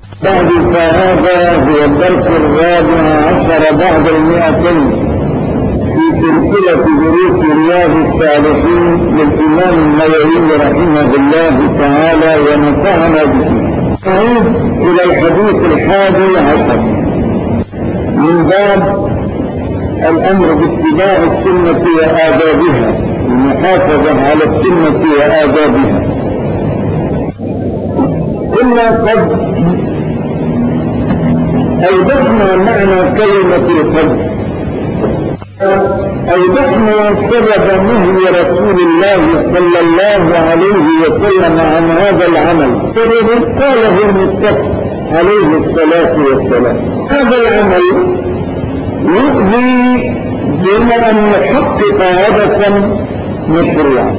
بعد فهذا هو الدرس 14 بعد 200 في سلسلة دروس رياض الصالحين للإمام النووي رحمه الله تعالى ونفعنا به. نعود إلى الحديث 11 من باب الأمر باتباع السنة وآدابها، المحافظة على السنة وآدابها. كنا قد أوضحنا معنى كلمة الفجر، أوضحنا سبب نهي رسول الله صلى الله عليه وسلم عن هذا العمل، قاله المصطفى عليه الصلاة والسلام. هذا العمل يؤذي دون أن يحقق هدفا مشروعا،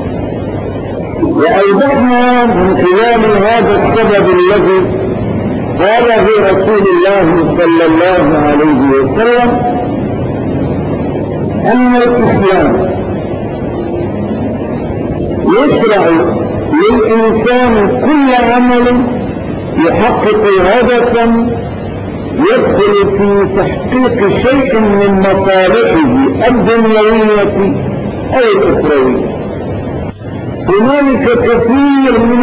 وأوضحنا من خلال هذا السبب الذي قاله رسول الله صلى الله عليه وسلم أن الإسلام يشرع للإنسان كل عمل يحقق هدفا يدخل في تحقيق شيء من مصالحه الدنيوية أو الأخروية. هنالك كثير من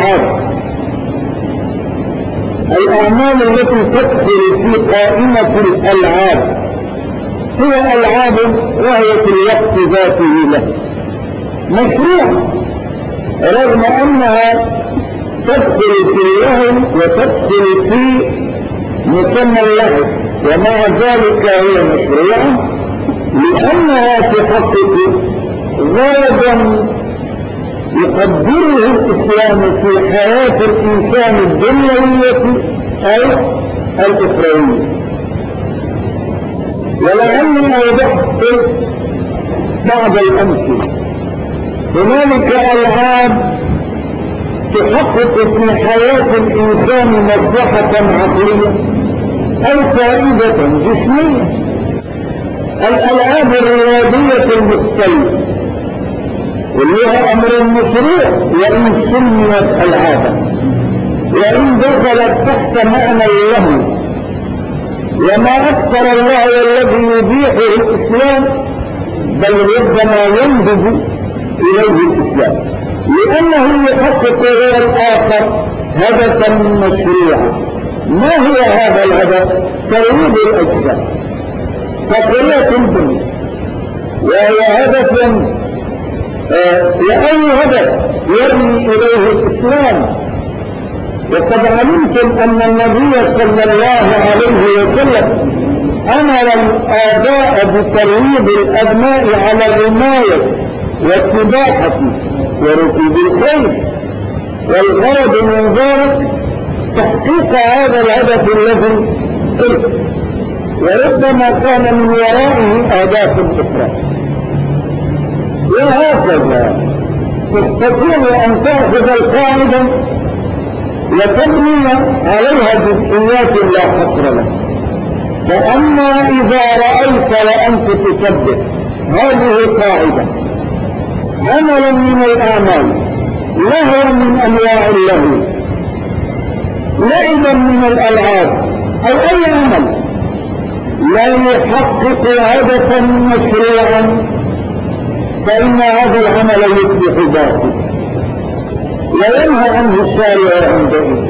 الأعمال التي تدخل في قائمة الألعاب هي ألعاب غاية الوقت ذاته له مشروع، رغم أنها تدخل في اللهو وتدخل في مسمى اللهو، ومع ذلك هي مشروعة لأنها تحقق غاية يقدره الإسلام في حياة الإنسان الدنيوية أو الأخروية. ولعلي أوضحت بعض الأمثلة. هنالك ألعاب تحقق في حياة الإنسان مصلحة عقلية أو فائدة جسمية. الألعاب الرياضية المختلفة ولها أمر مشروع وإن سميت ألعابا، وإن دخلت تحت معنى اللهو، وما أكثر الله الذي يبيحه الإسلام، بل ربما ينبذ إليه الإسلام، لأنه يحقق غير الآخر هدفا مشروعا. ما هو هذا الهدف؟ ترويض الأجسام، تقوية البنية، وهو هدف لأي هدف يرمي إليه الإسلام. وقد علمتم أن النبي صلى الله عليه وسلم أمر الآباء بترويض الأبناء على الرماية والسباحة وركوب الخيل، والغرض من ذلك تحقيق هذا الهدف الذي قلت، وربما كان من ورائه أهداف أخرى. وهكذا تستطيع أن تأخذ القاعدة وتبني عليها جزئيات لا حصر لها. فأما إذا رأيت وأنت تثبت هذه القاعدة عملا من الأعمال، لهوا من أنواع اللهو، لعبا من الألعاب، أو أي عمل لا يحقق هدفا مشروعا، فإن هذا العمل يصبح باطلا وينهى عنه الشارع عندئذ.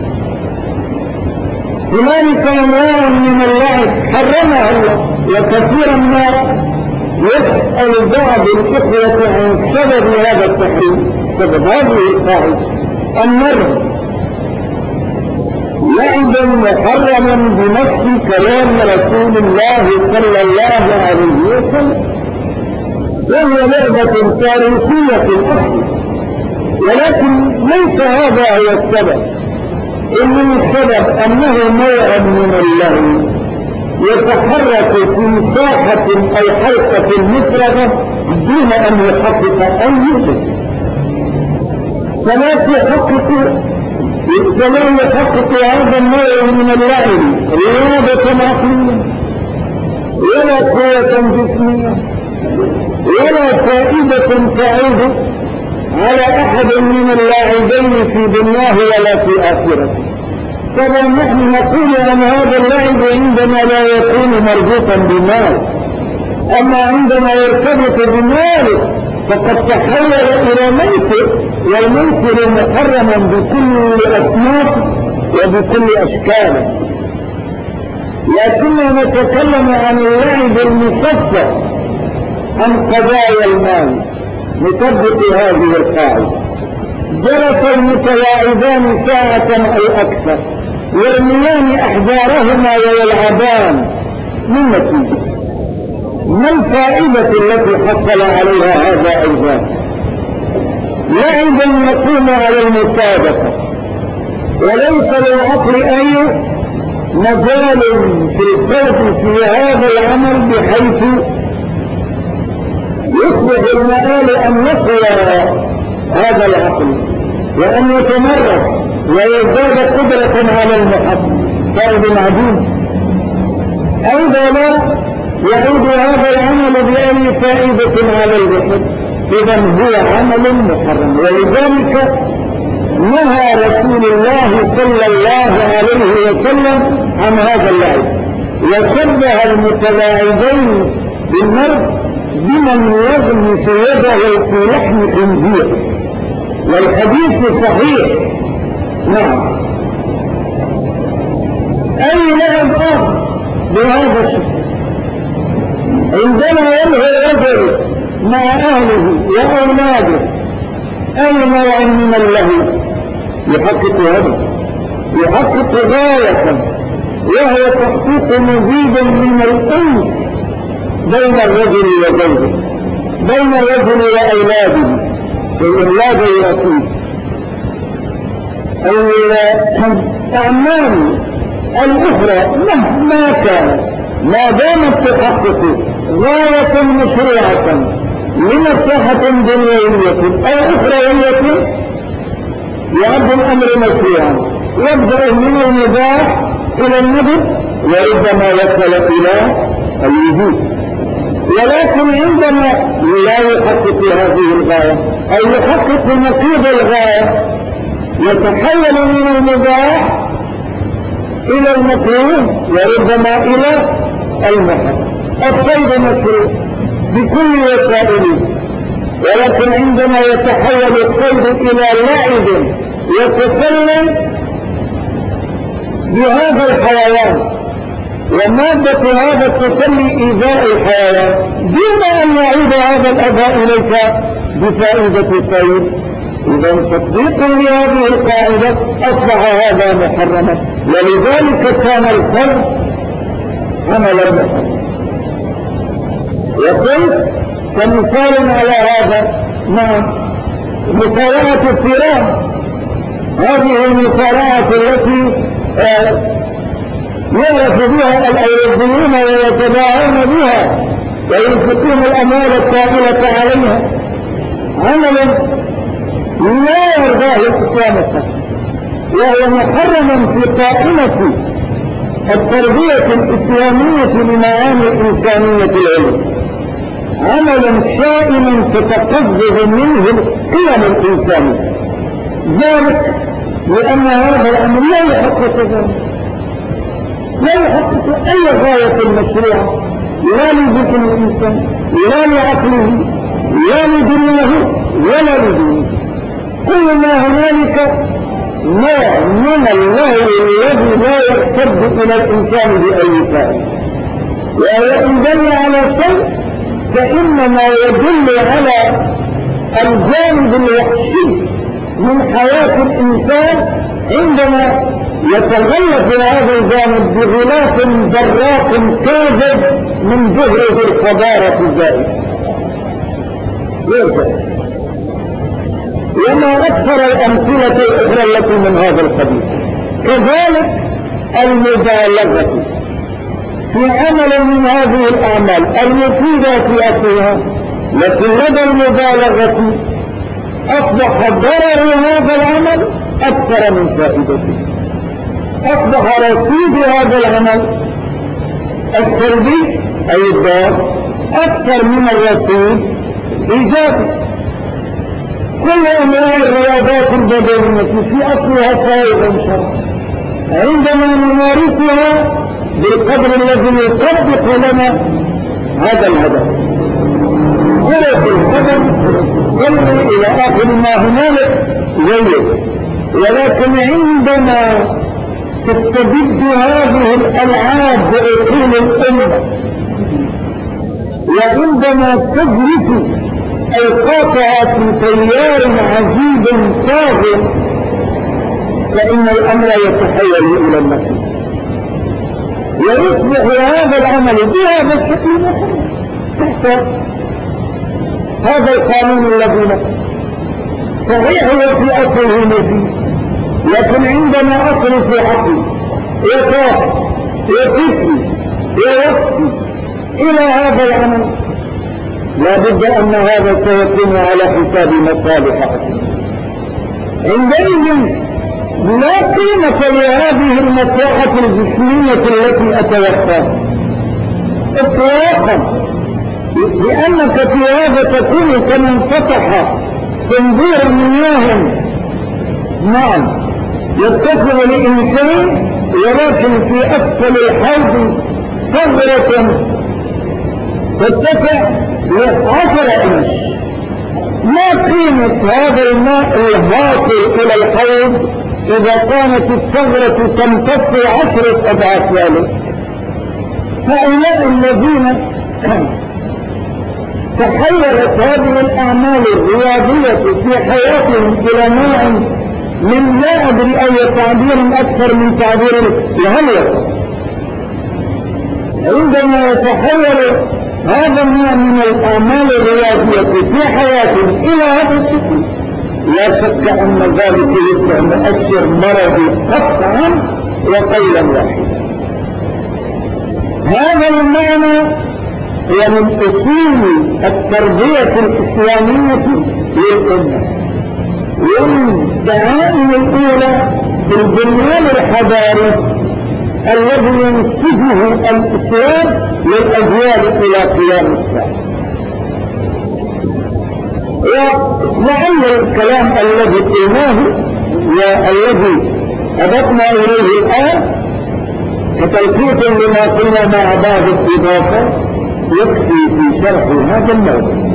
هنالك أنواع من اللعب حرمها الله، وكثيرا ما يسأل بعض الإخوة عن سبب هذا التحريم. سبب هذه القاعدة النرد لعبا محرما بنص كلام رسول الله صلى الله عليه وسلم، وهي لعبة فارسية في الأصل، ولكن ليس هذا هو السبب. إن السبب أنه نوع من اللهو يتحرك في ساحة أو حلقة مفردة دون أن يحقق أي شيء، فلا يحقق هذا النوع من اللعب رياضة عقلية ولا قوة جسمية ولا فائدة تعود على أحد من اللاعبين في دنياه ولا في آخرته. طبعا نحن نقول أن هذا اللعب عندما لا يكون مربوطا بمال، أما عندما يرتبط بمال فقد تحول إلى ميسر، والميسر محرم بكل أصنافه وبكل أشكاله. لكننا نتكلم عن اللعب المصفى عن قضايا المال. نطبق هذه القاعدة: جلس المتلاعبان ساعة أو أكثر يرميان أحجارهما ويلعبان، من نتيجة؟ ما الفائدة التي حصل عليها هذا أيضا؟ لعبا يقوم على المسابقة، وليس للعقل أي مجال في الفوز في هذا العمل بحيث يصبح المآل أن يقوى هذا العقل وأن يتمرس ويزداد قدرة على المحب، فائد عديد. أيضا لا يعود هذا العمل بأي فائدة على الجسد، إذا هو عمل محرم. ولذلك نهى رسول الله صلى الله عليه وسلم عن هذا اللعب، وشبه المتلاعبين بالنار بمن يغمس يده في لحم خنزير، والحديث صحيح. نعم. أي لعب آخر بهذا الشكل عندما يلهي الرجل مع أهله وأولاده أي نوع من اللهو يحقق هذا، يحقق غاية، وهي تحقيق مزيد من الأنس بين الرجل وزوجه، بين الرجل وأولاده، شيء لا غير فيه. الأعمال الأخرى مهما كان ما دامت تحقق غاية مشروعة لمصلحة دنيوية أو أخروية يعد الأمر مشروعا، يبدأ من المباح إلى الندب وربما يصل إلى الوجوب. ولكن عندما لا يحقق هذه الغاية أو يحقق نقيض الغاية يتحول من المباح إلى المكروه وربما إلى المحرم. الصيد مشروع بكل وسائله، ولكن عندما يتحول الصيد إلى لعب يتسلم بهذا الحيوان ومادة هذا التسلي إيذاء الحيوان دون أن يعود هذا الأداء إليك بفائدة الصيد، إذا تطبيقا لهذه القاعدة أصبح هذا محرما، ولذلك كان الفرد عملا محرما. وقلت كمثال على هذا مع مسارعة الثيران، هذه المسارعة التي يعرف بها الأوروبيون ويتباهون بها وينفقون الأموال الطائلة عليها، عمل لا يرضاه الإسلام الحق، وهو محرم في قائمة التربية الإسلامية لمعاني الإنسانية العلم، عملا شائما تتقزز منه القيم الإنسانية، ذلك لأن هذا الأمر لا يحقق ذلك، لا يحقق أي غاية مشروعة لا لجسم الإنسان لا لعقله لا لدنياه ولا لدينه. كل ما هنالك نوع من اللهو الذي لا يرتد إلى الإنسان بأي فائدة، وإن دل على شيء فإنما يدل على الجانب الوحشي من حياة الإنسان عندما يتغلب هذا الجانب بغلاف براق كاذب من جهره الحضارة الزائدة. وما أكثر الأمثلة الأخرى التي من هذا القبيل. كذلك المبالغة في عمل من هذه الأعمال المفيدة في أصلها، لكن لدى المبالغة أصبح ضرر هذا العمل أكثر من فائدته، أصبح رصيد هذا العمل السلبي أي الضار أكثر من الرصيد إيجابي. كل أنواع الرياضات البدنية في أصلها سائغ شرعا، عندما نمارسها بالقدر الذي يطبق لنا هذا الهدف. كرة القدم تصلي إلى آخر ما هنالك جيد، ولكن عندما تستبد هذه الألعاب بعقول الأمة، وعندما تجرف أوقاتها في تيار عجيب طاغٍ، فإن الأمر يتحول إلى النقيض، ويصبح هذا العمل بهذا الشكل تحت هذا القانون الذي نقل. صحيح هو في أصله مفيد، لكن عندما أصل في عقلي وطاقة وفكري ووقتي إلى هذا العمل، لا بد أن هذا سيكون على حساب مصالحكم. عندئذ لا قيمة لهذه المصلحة الجسمية التي أتوقعها اطلاقا، لأنك في هذا تكون كمن فتح صندوق مياه نعم يتصل لإنسان، ولكن في أسفل الحوض ثغرة تتسع ل10 إنش. ما قيمة هذا الماء الهاطل إلى الحوض إذا كانت الثغرة تمتص 10 أضعاف ذلك؟ هؤلاء الذين تحولت هذه الأعمال الرياضية في حياتهم إلى نوع من لا أدري أي تعبير أكثر من تعبير الهلوسة، عندما يتحول هذا النوع من الأعمال الرياضية في حياتهم إلى هذا الشكل، لا شك أن ذلك يصبح مؤشر مرضي قطعا وقولا واحدا. هذا المعنى هو من أصول التربية الإسلامية للأمة، والدعائم الأولى بالبنيان الحضاري الذي ينسجه الإسلام للأجيال إلى قيام الساعة. ولعل الكلام الذي قلناه والذي أضفنا إليه الآن كتلخيص لما قلنا مع بعض الإضافة يكفي في شرح هذا الموضوع.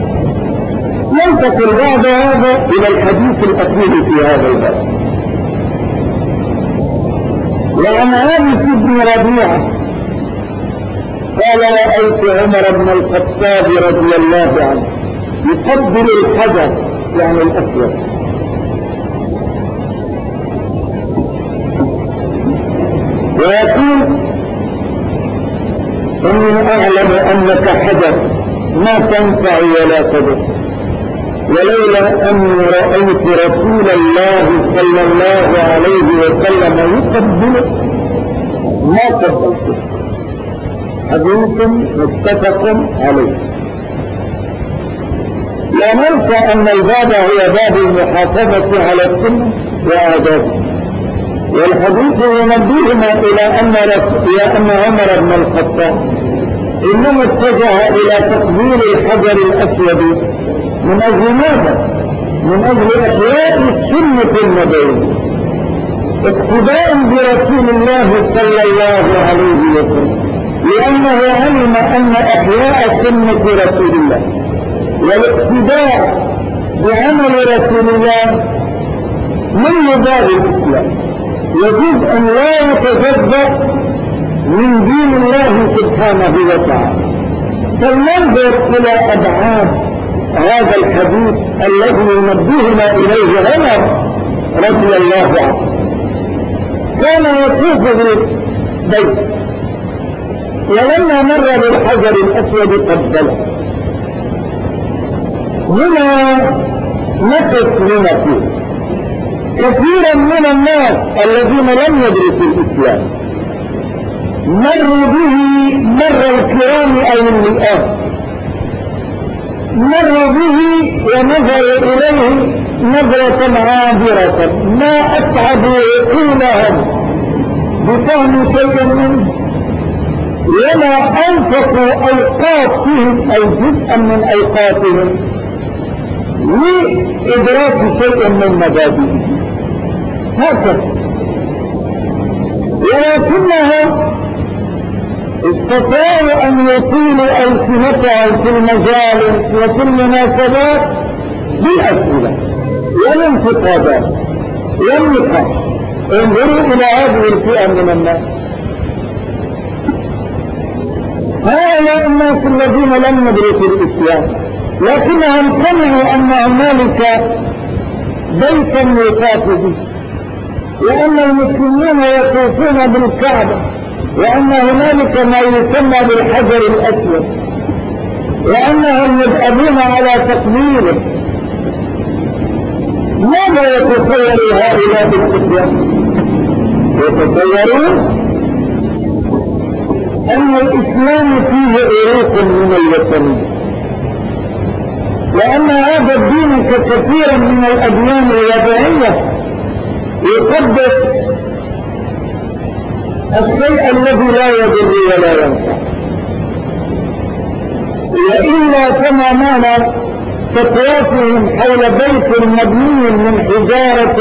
ننتقل بعد هذا إلى الحديث الأخير في هذا الباب. وعن أنس بن ربيعة قال: رأيت عمر بن الخطاب رضي الله عنه يقبل الحجر، يعني الأسود، ويقول: إني أعلم أنك حجر ما تنفع ولا تضر، ولولا أني رأيت رسول الله صلى الله عليه وسلم يقبلك ما قبلته. حديث متفق عليه. لا ننسى أن الباب هو باب المحافظة على السنة وآدابه، والحديث ينبهنا إلى أن عمر بن الخطاب إنما اتجه إلى تقبيل الحجر الأسود من أجل ماذا؟ من أجل إحياء السنة النبوية، اقتداء برسول الله صلى الله عليه وسلم، لأنه علم أن إحياء سنة رسول الله والاقتداء بعمل رسول الله من مبادئ الإسلام، وجزء لا يتجزأ من دين الله سبحانه وتعالى. فلننظر إلى أبعاد هذا الحديث الذي ينبهنا إليه عمر رضي الله عنه. كان يطوف بالبيت، ولما مر بالحجر الأسود قبله. هنا نقف لنقول كثيرا من الناس الذين لم يدرسوا الإسلام مروا به مر الكرام أو المئات، مروا به ونظروا إليه نظرة عابرة، ما أتعبوا عقولهم بفهم شيء منه، وما أنفقوا أوقاتهم أو جزءا من أوقاتهم لإدراك شيء من مبادئه. هكذا ولكنهم استطاعوا أن يطيلوا ألسنتهم في المجالس وفي المناسبات بالأسئلة والانتقادات والنقاش. انظروا إلى هذه الفئة من الناس، هؤلاء الناس الذين لم يدركوا الإسلام لكنهم سمعوا أن هنالك بيتا يطاف به، وأن المسلمين يطوفون بالكعبة، وأن هنالك ما يسمى بالحجر الأسود، وأنهم يدأبون على تقبيله. ماذا يتصور هؤلاء الفتية؟ يتصورون أن الإسلام فيه عروق من الوثنية، وأن هذا الدين ككثير من الأديان الوضعية يقدس الشيء الذي لا يضر ولا ينفع، وإلا كما معنى تطوافهم حول بيت مبني من حجارة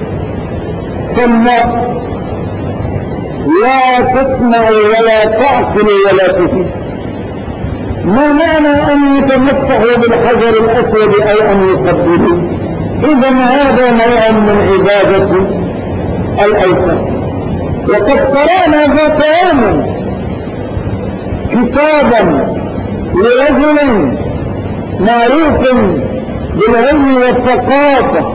صماء لا تسمع ولا تعقل ولا تفيد. ما معنى أن يتمسحوا بالحجر الأسود أو أن يقبلوا؟ إذا هذا نوع من عبادة الأوثان. وقد قرأنا ذات يوم كتابا لرجل معروف بالعلم والثقافة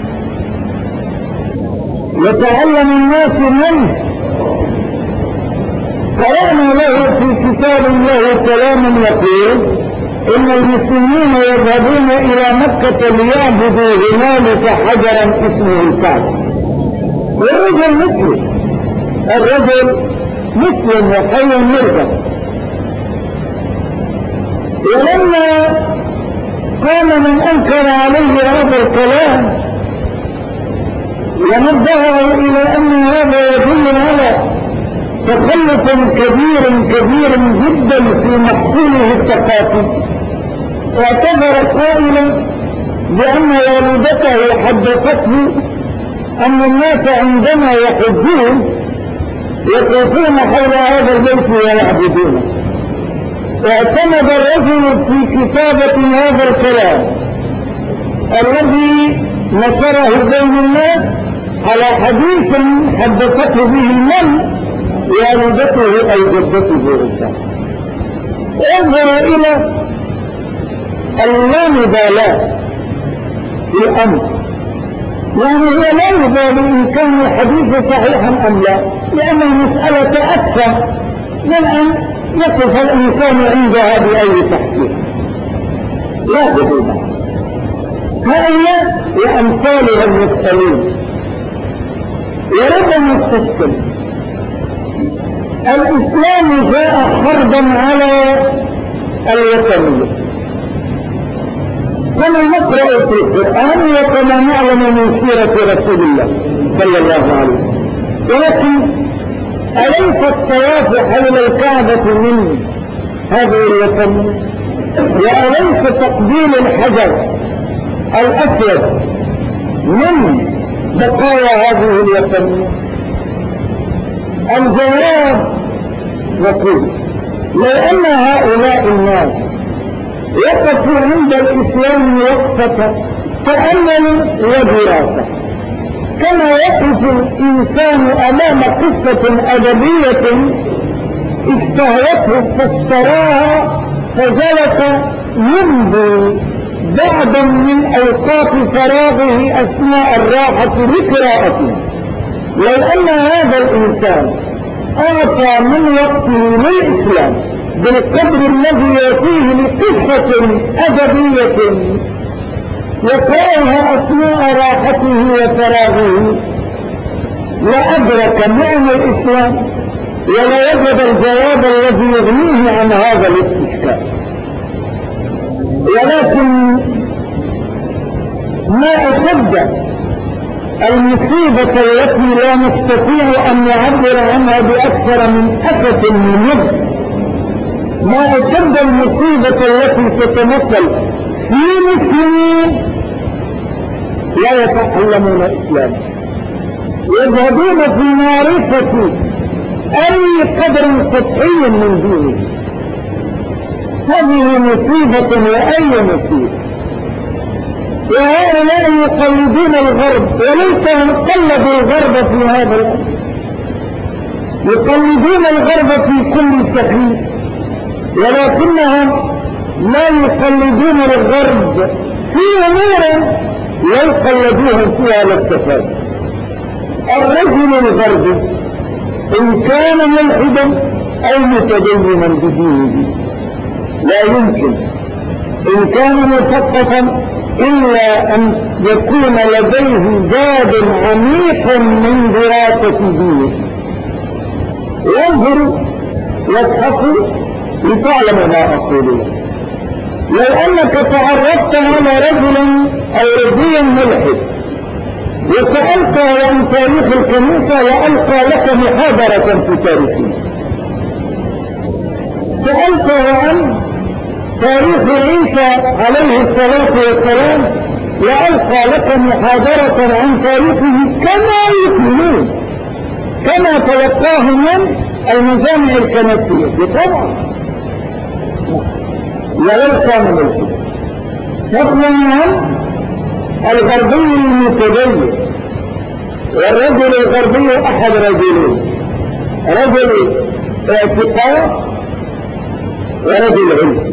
يتعلم الناس منه، قرأنا له في كتاب له كلام يقول إن المسلمين يذهبون إلى مكة ليعبدوا هنالك حجرا اسمه الكعبة. والرجل مسلم، الرجل مسلم وحي مرزق. ولما قام من أنكر عليه هذا الكلام ونبهه إلى أن هذا يدل على تخلف كبير جدا في محصوله الثقافي، واعتذر قائلا بأن والدته حدثته أن الناس عندما يحجون يقفون حول هذا البيت ويعبدونه. واعتمد الرجل في كتابة هذا الكلام الذي نشره بين الناس على حديث حدثته به من والدته أو جدته ربما. انظر إلى اللامبالاة في الأمر، يعني هي لا يبالي إن كان الحديث صحيحا أم لا، لأن المسألة أكثر من أن يقف الإنسان عندها بأي تحقيق. لا بدون هؤلاء وأمثالها المسألين وربما استشكل. الإسلام جاء حربا على الوثنية كما نقرأ في القرآن وكما نعلم من سيرة رسول الله صلى الله عليه وسلم. ولكن أليس الطواف حول الكعبة من هذه الوثنية؟ وأليس تقبيل الحجر الأسود من بقايا هذه الوثنية؟ الجواب نقول لو أن هؤلاء الناس وقفوا عند الإسلام وقفة تأمل ودراسة، كما يقف الإنسان أمام قصة أدبية استهوته فاشتراها فجلس يمضي بعضا من أوقات فراغه أثناء الراحة لقراءته. لو أن هذا الإنسان أعطى من وقته للإسلام بالقدر الذي يأتيه لقصة أدبية يقرأها أثناء راحته وفراغه لأدرك معنى الإسلام ولا يجد الجواب الذي يغنيه عن هذا الاستشكال. ولكن ما أشد المصيبة التي لا نستطيع أن نعبر عنها بأكثر من أسف منه، ما أشد المصيبة التي تتمثل في مسلمين لا يتعلمون الإسلام، يذهبون في معرفة أي قدر سطحي من دينه. هذه مصيبة وأي مصيبة. وهؤلاء يقلدون الغرب، وليتهم قلدوا الغرب في هذا الأمر. يقلدون الغرب في كل سخيف، ولكنهم لا يقلدون الغرب في أمور لو قلدوهم فيها لاستفادوا. الرجل الغربي إن كان ملحدا أو متدينا بدينه لا يمكن إن كان مثقفا إلا أن يكون لديه زاد عميق من دراسة دينه. ينظر يبحثوا لتعلم ما أقول. لو أنك تعرفت على رجل أوروبي ملحد وسألته عن تاريخ الكنيسة وألقى لك محاضرة في تاريخه، سألته عن تاريخ عيسى عليه الصلاة والسلام وألقى لك محاضرة عن تاريخه كما يؤمنون، كما توقاه من المجامع الكنسية طبعا ولو كان ملحد. فضلا عن الغربي المتدين. والرجل الغربي أحد رجلين، رجل اعتقاد ورجل علم.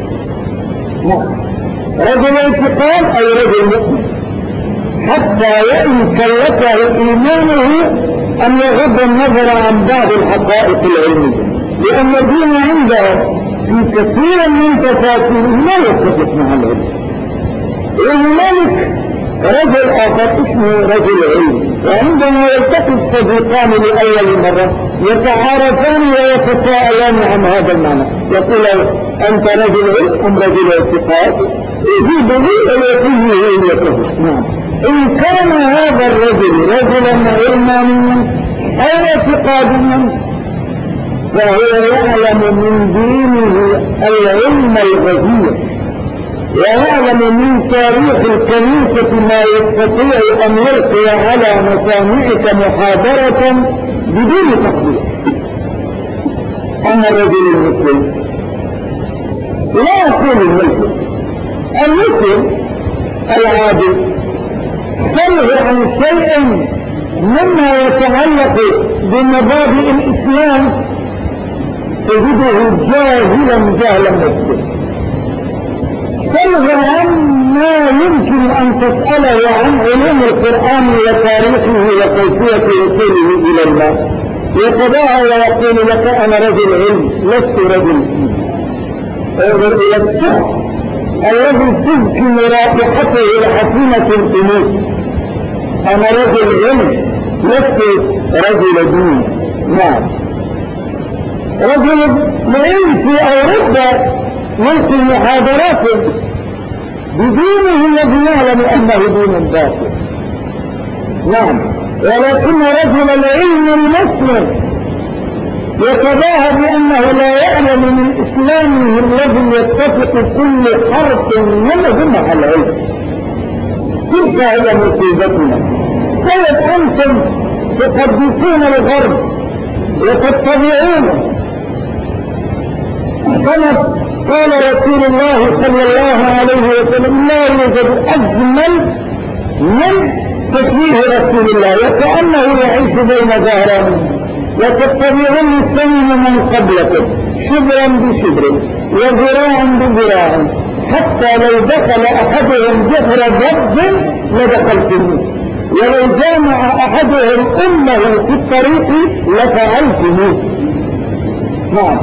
رجل اعتقاد أي رجل مؤمن، حتى وإن كلفه إيمانه أن يغض النظر عن بعض الحقائق العلمية، لأن الدين عنده في كثير من تفاصيله لا يتفق مع العلم. وهنالك رجل آخر اسمه رجل علم، وعندما يلتقي الصديقان لأول مرة يتعارفان ويتساءلان عن هذا المعنى. يقول أنت رجل علم أم رجل اعتقاد؟ يجيب لي ويأتيه علمته. نعم. إن كان هذا الرجل رجلا علمانيا أو اعتقاديا فهو يعلم من دينه العلم الغزير، ويعلم من تاريخ الكنيسة ما يستطيع أن يلقي على مسامعك محاضرة بدون تخبير. أما الرجل المسلم لا أقول المسلم العادل سمع عن شيء مما يتعلق بمبادئ الإسلام تجده جاهلا مجدا. سمع عما يمكن أن تسأله عن علوم القرآن وتاريخه وكيفية وصوله إلى الله، يتباهى ويقول لك أنا رجل علم لست رجل دين. انظر إلى السحر الذي تزكي رائحته الحسينة القلوب. أنا رجل علم لست رجل دين. نعم. رجل العلم في أوروبا يلقي محاضرات بدينه الذي يعلم أنه دين باطل. نعم. ولكن رجل العلم المسلم يتباهى بأنه لا يعلم من إسلامه الذي يتفق كل حرف منه مع العلم. تلك هي مصيبتنا. طيب أنتم تقدسون الغرب وتتبعونه كما قال رسول الله صلى الله عليه وسلم لا يوجد أجمل من تشبيه رسول الله وكأنه يعيش بين ظهرانه. وتتبعون سنن من قبلكم شبرا بشبر وذراعا بذراع حتى لو دخل أحدهم جحر ضب لدخلتموه ولو جامع أحدهم أمه في الطريق لفعلتموه. نعم.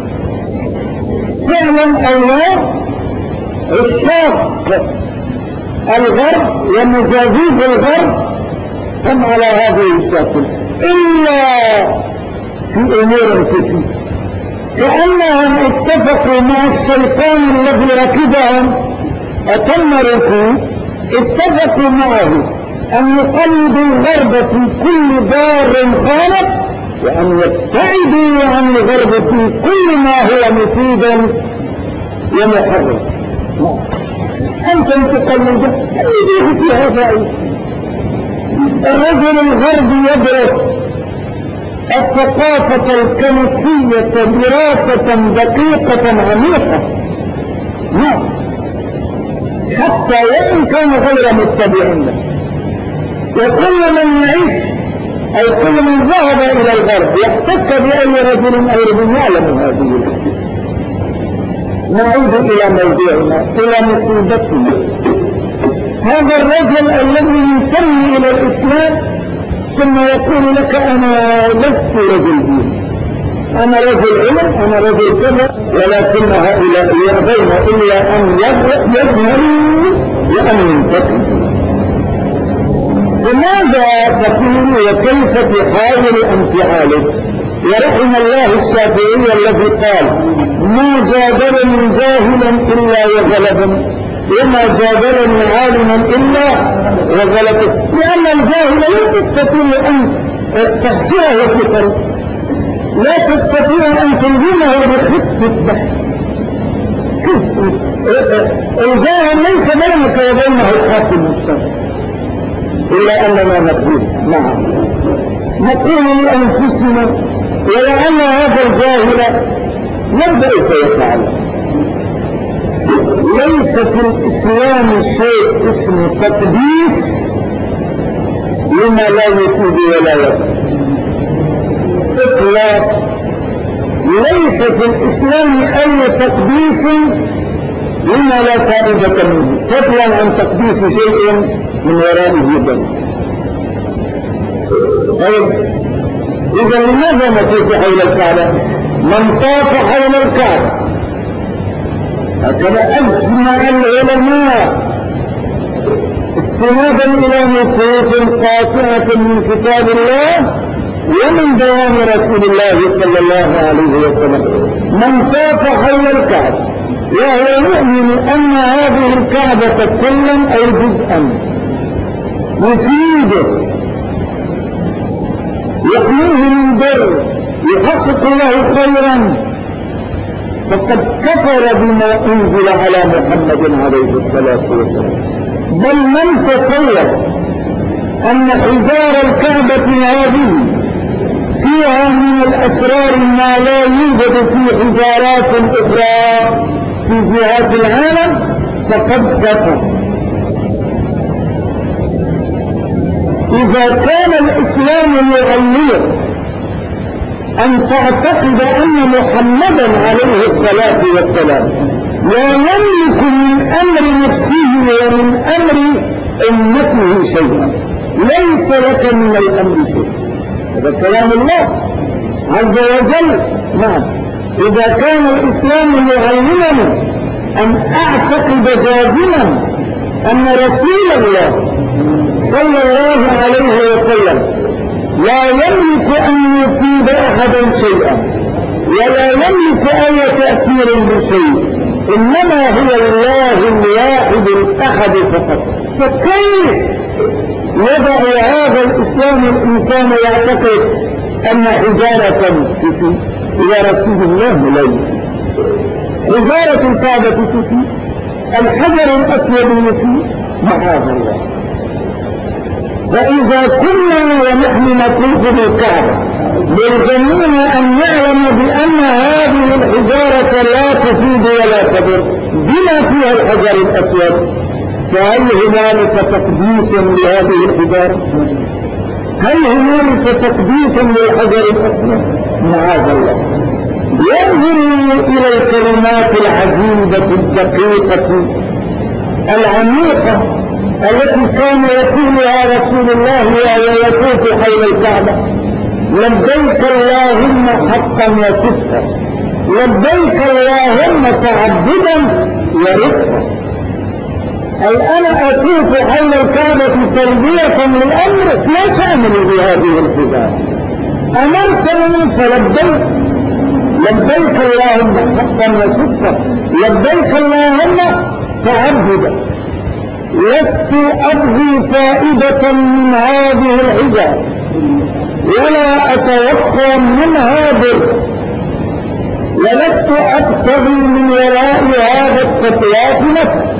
فعلا الله عشاق الغرب ومزاجيج الغرب هم على هذه الشكل إلا في أمور كثيرة، كأنهم اتفقوا مع الشيطان الذي ركبهم أتم ركوب، اتفقوا معه أن يقلدوا الغرب في كل دار خالد وأن يبتعدوا عن الغرب في كل ما هو مفيد ومحرم. أنتم تقلدوا تقلدوه في هذا. الرجل الغربي يدرس الثقافة الكنسية دراسة دقيقة عميقة. نعم، حتى وإن كان غير متبعين له. وكل من يعيش أي كل من ذهب إلى الغرب يحتك بأي رجل أو رجل يعلم هذه الأشياء. نعود إلى موضوعنا، إلى مصيبتنا. هذا الرجل الذي ينتمي إلى الإسلام ثم يقول لك أنا لست رجل دين، أنا رجل علم، أنا رجل كذا، ولكن هؤلاء يأبون إلا أن يجهلوا وأن ينتقدوا. لماذا تقول وكيف تحاول أن تعالج؟ ورحم الله الشافعي الذي قال ما جادلني جاهلا إلا وغلبني وما جادلني عالما إلا وغلبني، لأن الجاهل لا تستطيع أن تحصره في طريق، لا تستطيع أن تلزمه بخطة بحث. الجاهل ليس بينك وبينه الخاص المشترك، إلا أننا نقول نعم، نقول لأنفسنا ولعل هذا الجاهل يبدأ سيتعلم. ليس في الإسلام شيء اسمه تقديس لما لا يفيد ولا يفيد إطلاق. ليس في الإسلام أي تقديس لما لا فائدة منه، فضلا عن تقديس شيء من ورائه بل. طيب إذا لماذا نطوف حول الكعبة؟ من طاف حول الكعبة هكذا أجمع العلماء استنادا إلى نصوص قاطعة من كتاب الله ومن دوام رسول الله صلى الله عليه وسلم. من طاف حول الكعبة وهو يؤمن أن هذه الكعبة كلا أو جزءا يفيده يحميه من بر يحقق له خيرا فقد كفر بما أنزل على محمد عليه الصلاة والسلام. بل من تصور أن حجار الكعبة هذه فيها من الأسرار ما لا يوجد في حجارات أخرى في جهات العالم فقد كفر. إذا كان الإسلام يغير أن تعتقد أن محمدا عليه الصلاة والسلام لا يملك من أمر نفسه ومن أمر أمته شيئا، ليس لك من الأمر شيء، هذا كلام الله عز وجل. نعم، إذا كان الإسلام يعلمني أن أعتقد جازما أن رسول الله صلى الله عليه وسلم لا يملك أن يفيد أحدا شيئا ولا يملك أي تأثير بشيء، إنما هو الله الواحد الأحد فقط، فكيف يضع هذا الإسلام الإنسان يعتقد أن حجارة تفي إلى رسول الله مليء، حجارة الكعبة تفي، الحجر الأسود يفي، معاذ الله. فإذا كنا ونحن نطوف بالكعبة يلزمنا أن نعلم بأن هذه الحجارة لا تفيد ولا تضر بما فيها الحجر الأسود، فهل هنالك تقديس لهذه الحجارة؟ هل هنالك تقديس للحجر الأسود؟ معاذ الله. ينظروا إلى الكلمات العجيبة الدقيقة العميقة التي كان يقولها رسول الله وهو يطوف حول الكعبة: لبيك اللهم حقا وصدقا، لبيك اللهم تعبدا ورفقا. أي أنا أطوف حول الكعبة تلبية لأمرك، لا شأن بهذه الحجارة، أمرتني فلبيك، لبيك اللهم حقا وصدقا، لبيك اللهم تعبدا. لست أبغي فائدة من هذه الحجارة ولا أتوقع منها بر، ولست أبتغي من وراء هذا التطواف نفسه،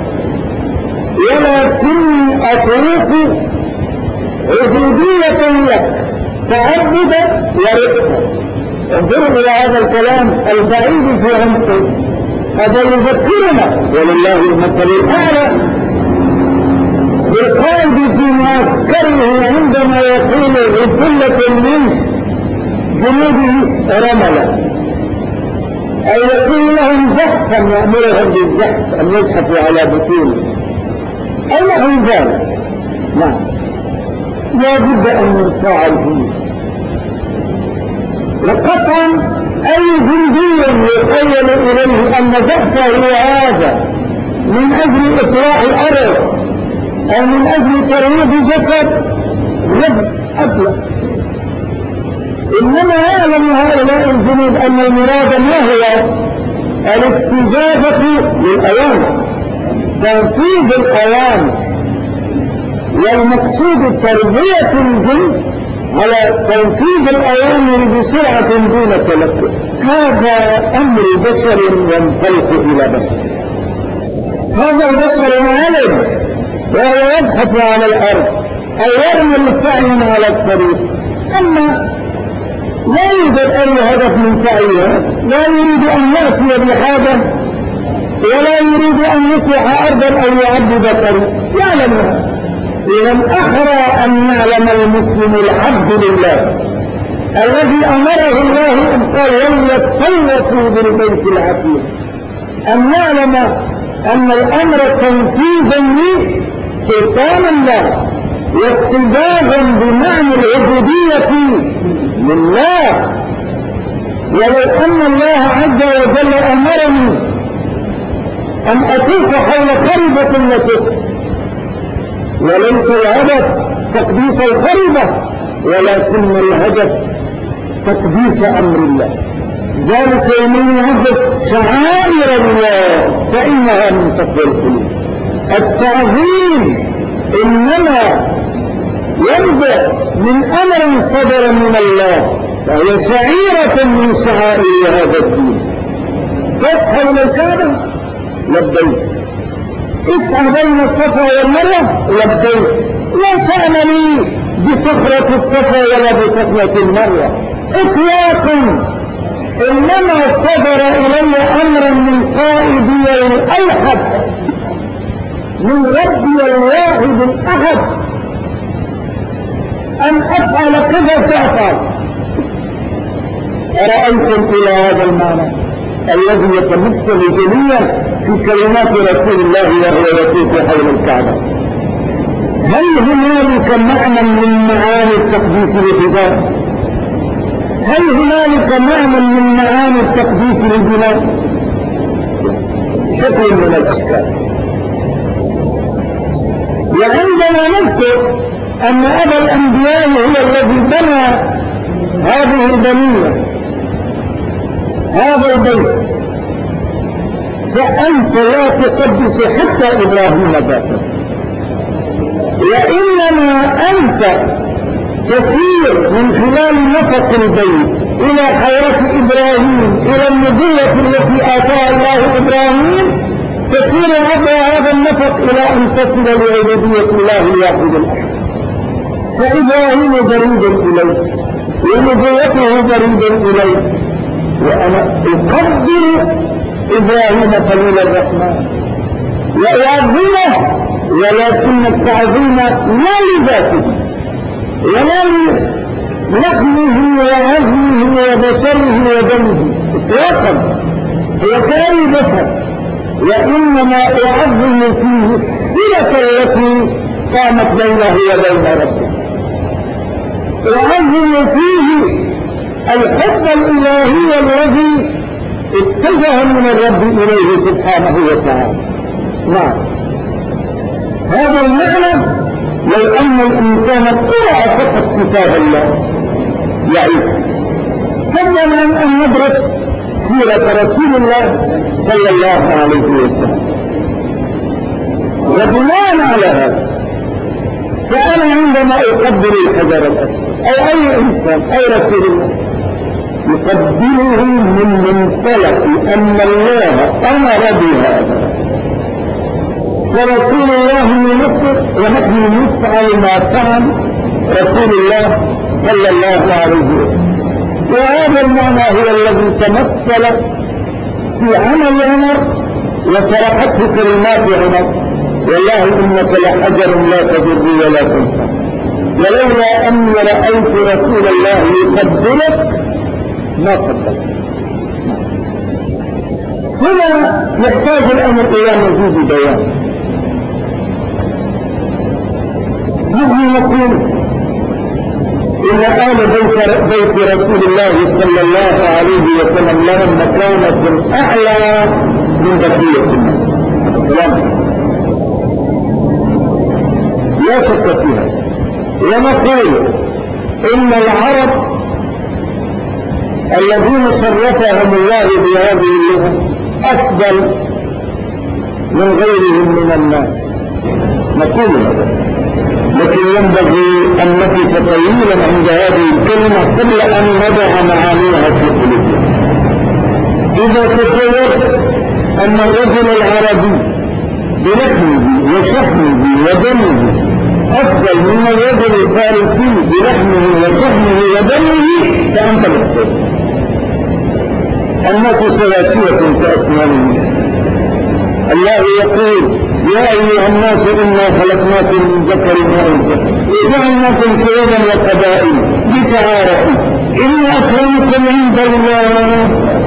ولكني أطوف عبودية لك تعبدا ورفقا. انظروا إلى هذا الكلام البعيد في عمقه. هذا يذكرنا ولله المثل الأعلى بالقائد في معسكره عندما يقول لثلة من جنوده رملا، أو يقول لهم زحفا يأمرهم بالزحف أن يزحفوا على بطوله أو نحو ذلك. نعم، لا بد أن يصاع الجنود. وقطعا أي جندي يخيل إليه أن زحفه هو هذا من أجل إصلاح الأرض أو من أجل ترويض جسد غد أبلغ. إنما يعلم هؤلاء الجنود أن المراد ما هو الاستجابة للأوامر، تنفيذ الأوامر، والمقصود تربية الجند على تنفيذ الأوامر بسرعة دون تلقي. هذا أمر بشر ينطلق إلى بشر. هذا البشر معلم وهو يبحث على الأرض أو يرمي سعيا على الطريق، أما لا يوجد أي هدف من سعيها، لا يريد أن يأتي بحاجة ولا يريد أن يصلح أرضا أو يعبد طريق، يعلمها. إذن أخرى أن نعلم المسلم العبد لله الذي أمره الله أن قال وليطوفوا بالبيت العتيق، أن نعلم أن الأمر تنفيذا لسلطان الله واستباغا بمعنى العبودية لله. ولو أن الله عز وجل أمرني أن أطوف حول خربة لطف، وليس الهدف تقديس الخربة ولكن الهدف تقديس أمر الله. ذلك ومن يعبد شعائر الله فإنها من تقوى القلوب. التعظيم إنما ينبع من أمر صدر من الله، فهي شعيرة من شعائر هذا الدين. تدخل الكعبة لبيك، اسعى بين الصفا والمروة لبيك، لا شأن لي بصخرة الصفا ولا بصخرة المروة اطلاقا، إنما صدر إلي أمرا من قائدي الأوحد من ربي الواحد الأحد أن أفعل كذا سأفعل. أرأيتم إلى هذا المعنى الذي يتمثل جليا في كلمات رسول الله وهو يطوف حول الكعبة. هل هنالك معنى من معاني التقديس للحجاب؟ هل هنالك معنى من معاني التقديس للبناء؟ شكل من الأشكال. وعندما نذكر أن أبا الأنبياء هو الذي بنى هذه البنية هذا البيت، فأنت لا تقدس حتى إبراهيم ذاته، وإنما أنت تسير من خلال نفق البيت إلى حياة إبراهيم، إلى النبوة التي آتاها الله إبراهيم، تسير عبر هذا النفق إلى أن تصل لعبودية الله الواحد الأحد. فإبراهيم بريد إليه ونبوته بريد إليه، وأنا أقدر إبراهيم خليل الرحمن وأعظمه، ولكن التعظيم لا لذاته ولا لحمه وعظمه وبصره ودمه اطلاقا، هو كأي بشر، وإنما أعظم فيه الصلة التي قامت بينه وبين ربه، أعظم فيه الحب الإلهي الذي اتجه من الرب إليه سبحانه وتعالى. نعم، هذا المعنى لو أن الإنسان قرأ فقط كتاب الله يعيش. فضلا عن أن ندرس سيرة رسول الله صلى الله عليه وسلم. وبناء على هذا فأنا عندما أقبل الحجر الأسود أو أي إنسان أي رسول الله يقبله من منطلق أن الله أمر بهذا، فرسول الله ينفذ ونحن نفعل ما فعل رسول الله صلى الله عليه وسلم. وهذا المعنى هو الذي تمثل في عمل عمر وصرحته كلمات عمر: والله إنك لحجر لا تضر ولا تنفع، ولولا أني رأيت رسول الله يقبلك ما قبلك. هنا يحتاج الأمر إلى مزيد بيان. نحن نقول إن آل بيت رسول الله صلى الله عليه وسلم لهم مكانة أعلى من بقية الناس، لا شك فيها. ونقول إن العرب الذين شرفهم الله بهذه اللغة أفضل من غيرهم من الناس، نقول هذا. لكن ينبغي أن نقف طويلا عند هذه الكلمة قبل أن نضع معانيها في قلوبنا. إذا تصورت أن الرجل العربي بلحمه وشحمه ودمه أفضل من الرجل الفارسي بلحمه وشحمه ودمه فأنت مختلف. الناس سواسية كأسنانهم. الله يقول: يا أيها الناس إنا خلقناكم من ذكر وأنثى وجعلناكم شعوبا وقبائل لتعارفوا إن أكرمكم عند الله.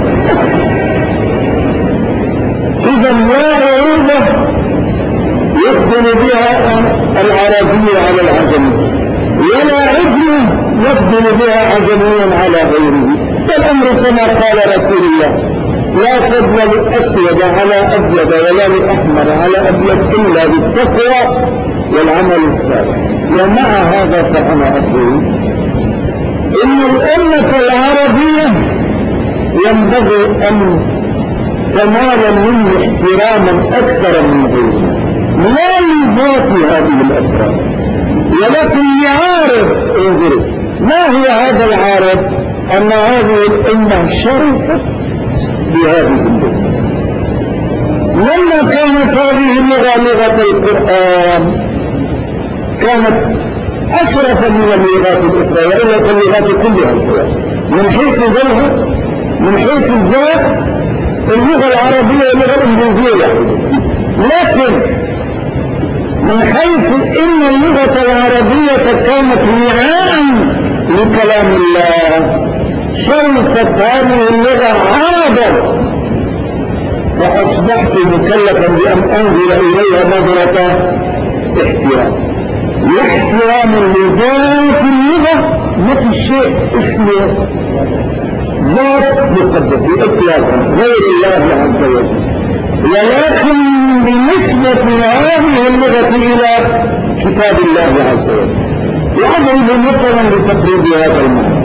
إذا لا عروبة يفضل بها العربي على العجمي، ولا عجمة يفضل بها عجمي على غيره. فالأمر كما قال رسول الله: لا فضل للأسود على أبيض ولا للأحمر على أبيض إلا بالتقوى والعمل الصالح. ومع هذا فأنا أقول إن الأمة العربية ينبغي أن تنال منه احتراما أكثر من غيره، لا لذات هذه الأفراد ولكن لعارض. انظروا ما هو هذا العارض: أن هذه الأمة شرفت بهذه اللغة. لما كانت هذه اللغة لغة القرآن كانت أشرف من اللغات الأخرى، وإلا فاللغات كلها سواء من حيث الجوهر، من حيث الذات. اللغة العربية واللغة الإنجليزية، لكن من حيث إن اللغة العربية كانت وعاء لكلام الله شرفت هذه اللغة عربا، فأصبحت مكلفا بأن أنظر إليها نظرة احترام، لا احترام لذات اللغة. ما في شيء اسمه ذات مقدس اطلاقا غير الله عز وجل، ولكن بالنسبة لهذه اللغة إلى كتاب الله عز وجل. وأضرب مثلا لتقريب هذا المعنى: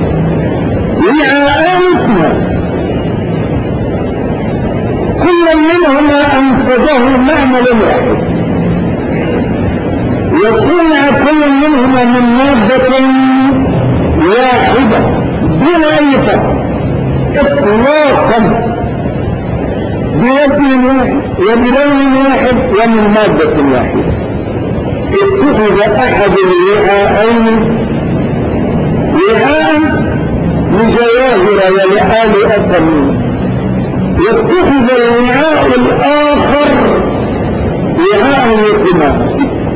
وعاء كل منهما أنتجه معمل واحد، وصنع كل منهما من مادة واحدة دون أي فرق إطلاقا، بوزن واحد وبلون واحد ومن مادة واحدة. اتخذ أحد الوعاءين وعاء لجواهر ولآل أثر، واتخذ الوعاء الآخر وعاء لقمامة.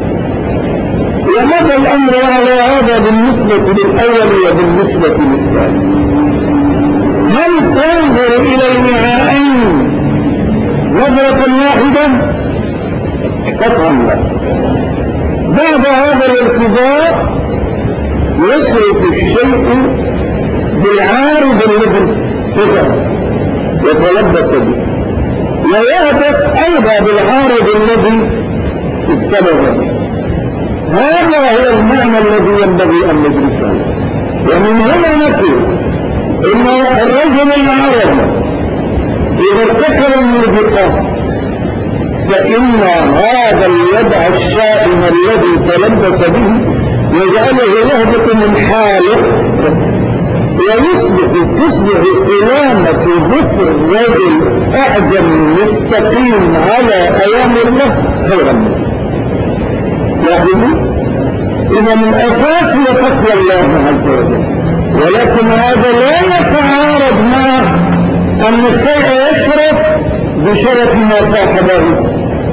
ومضى الأمر على هذا بالنسبة للأول وبالنسبة للثاني. هل تنظر إلى الوعاءين نظرة واحدة؟ قطعا لا. بعد هذا الارتباط يصرف الشيء بالعارض الذي تجر يتلبس به، ويهدف أيضا بالعارض الذي استمر به. هذا هو المعنى الذي ينبغي أن ندركه. ومن هنا نقول إن الرجل العربي إذا ارتكب الموبقات فإن هذا الوضع الشائن الذي تلبس به يجعله يهبط من حاله، وتصبح قلامة ذكر الرجل أعجم مستقيم على أيام الله خيرا منه. إذا الأساس هو تقوى الله عز وجل، ولكن هذا لا يتعارض مع أن الشيء يشرف بشرف ما صاحبه.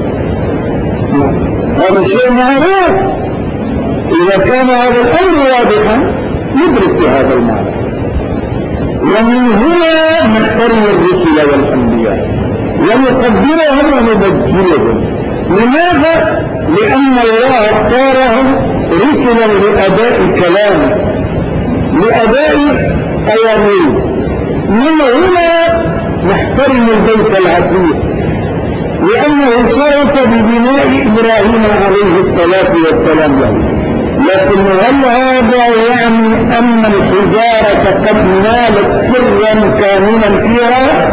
هذا الشيء معروف، إذا كان هذا الأمر واضحا ندرك بهذا المعنى. ومن هنا نحترم الرسل والأنبياء ونقدرهم ونبجلهم. لماذا؟ لأن الله اختارهم رسلا لأداء كلامه، لأداء أوامره. من هنا نحترم البيت العتيق، لأنه شرف ببناء إبراهيم عليه الصلاة والسلام له. لكن هل هذا يعني أن الحجارة قد نالت سرا كاملا فيها؟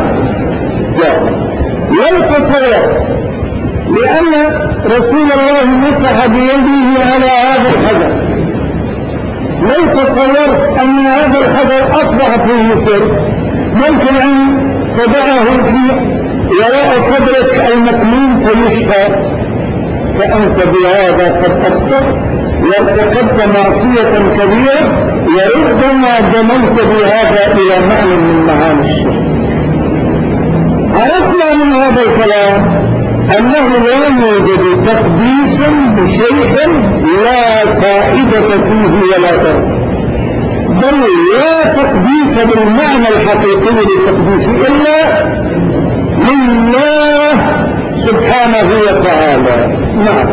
لا تصور، لأن رسول الله مسح بيده على هذا الحجر. لو تصورت أن هذا الحجر أصبح فيه سر، ممكن أن تضعه في وراء صدرك المكلوم فيشفى، فأنت بهذا قد أخطأت وارتكبت معصية كبيرة، وربما دملت بهذا إلى معنى من معاني الشرك. عرفنا من هذا الكلام أنه لا يوجد تقديس بشيء لا فائدة فيه ولا ضرر، بل لا تقديس بالمعنى الحقيقي للتقديس إلا لله سبحانه وتعالى. نعم.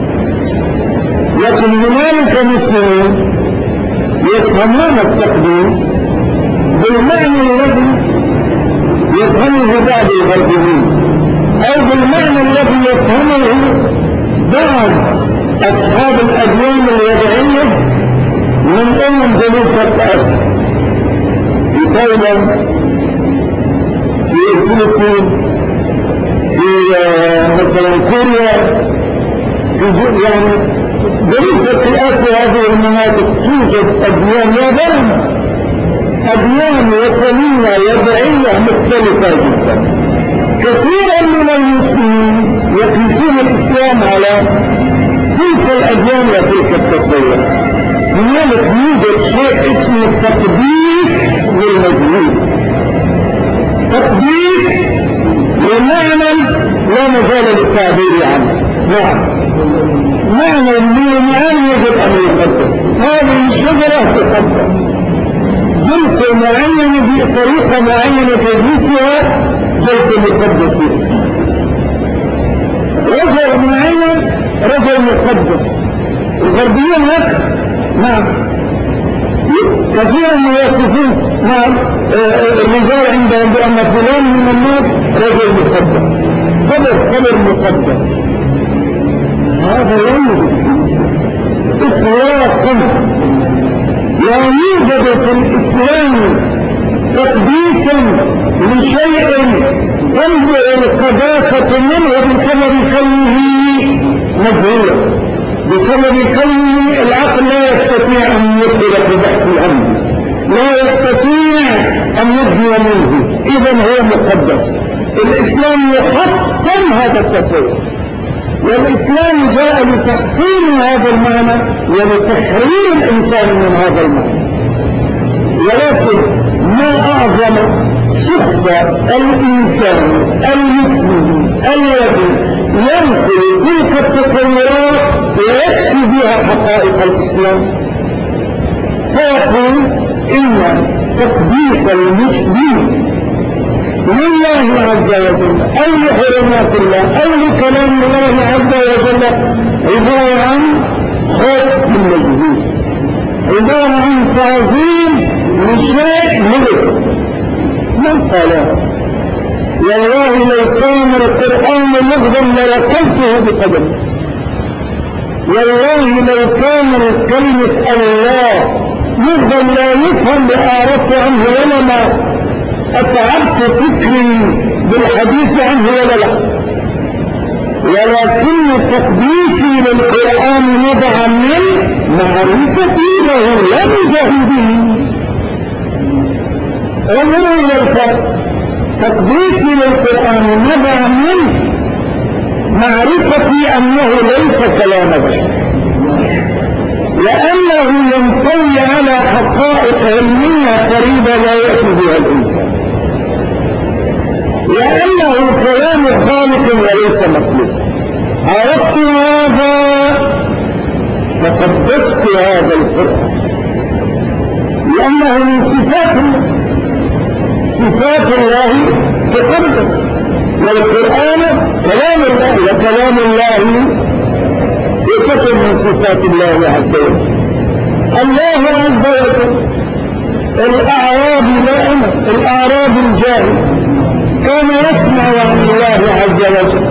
لكن هنالك مسلمين يفهمون التقديس بالمعنى الذي يفهمه بعض الغربيين، أو بالمعنى الذي يفهمه بعض أصحاب الأديان الوضعية من جنوب شرق آسيا، في تايلاند، في الفلبين، في مثلا كوريا، في يعني جنوب شرق آسيا. هذه المناطق توجد أديان يابانية، أديان وثنية وضعية مختلفة جدا. كثيرا من المسلمين يقيسون الإسلام على تلك الأديان وتلك التصور. هنالك يوجد شيء اسمه التقديس للمجهول، تقديس ومعنى لا مجال للتعبير عنه. نعم، معنى المعنى يجب أن يقدس. هذه الشجرة تقدس، جلسة معينة بطريقة معينة تجلسها جلسة مقدس اسمه، رجل معين رجل مقدس. الغربيين هكذا. نعم، كثيرا يوصفون نعم الرجال عندهم بأن فلان من الناس رجل مقدس، قبر مقدس. هذا لا يوجد في الإسلام إطلاقا. لا يوجد في الإسلام تقديسا لشيء تنبع القداسة منه بسبب كونه مجهولا، بسبب كونه العقل لا يستطيع أن يدخل في بحث الأمر، لا يستطيع أن يبني منه، إذن هو مقدس. الإسلام يحطم هذا التصور، والإسلام جاء لتحطيم هذا المعنى ولتحرير الإنسان من هذا المعنى. ولكن ما أعظم سخط الإنسان المسلم الذي ينقل تلك التصورات ويكفي بها حقائق الإسلام، فيقول إن تقديس المسلم لله عز وجل أو لحرمات الله أو لكلام الله عز وجل عبارة عن خوف من مجهول، عبارة عن تعظيم لشيء ملك. من قال؟ والله لو كان القرآن لفظا لركبته بقدمه، والله لو كان كلمة الله لفظا لا يفهم لأعرف عنه ولا ما أتعبت فكري بالحديث عنه ولا لا، ولكن تقديسي للقرآن نبع من معرفتي له لا من جهده. انظروا إلى الفرق، تقديسي للقرآن نبع من معرفتي أنه ليس كلام بشر، لأنه ينطوي على حقائق علمية فريدة لا يأتي بها الإنسان، لأنه كلام خالق وليس مخلوق. عرفت هذا فقدست هذا القرآن، لأنه من صفات الله تقدس، والقرآن كلام الله، وكلام الله صفة من صفات الله عز وجل. الله عز وجل الأعرابي دائما، الأعرابي الجاهل كان يسمع عن الله عز وجل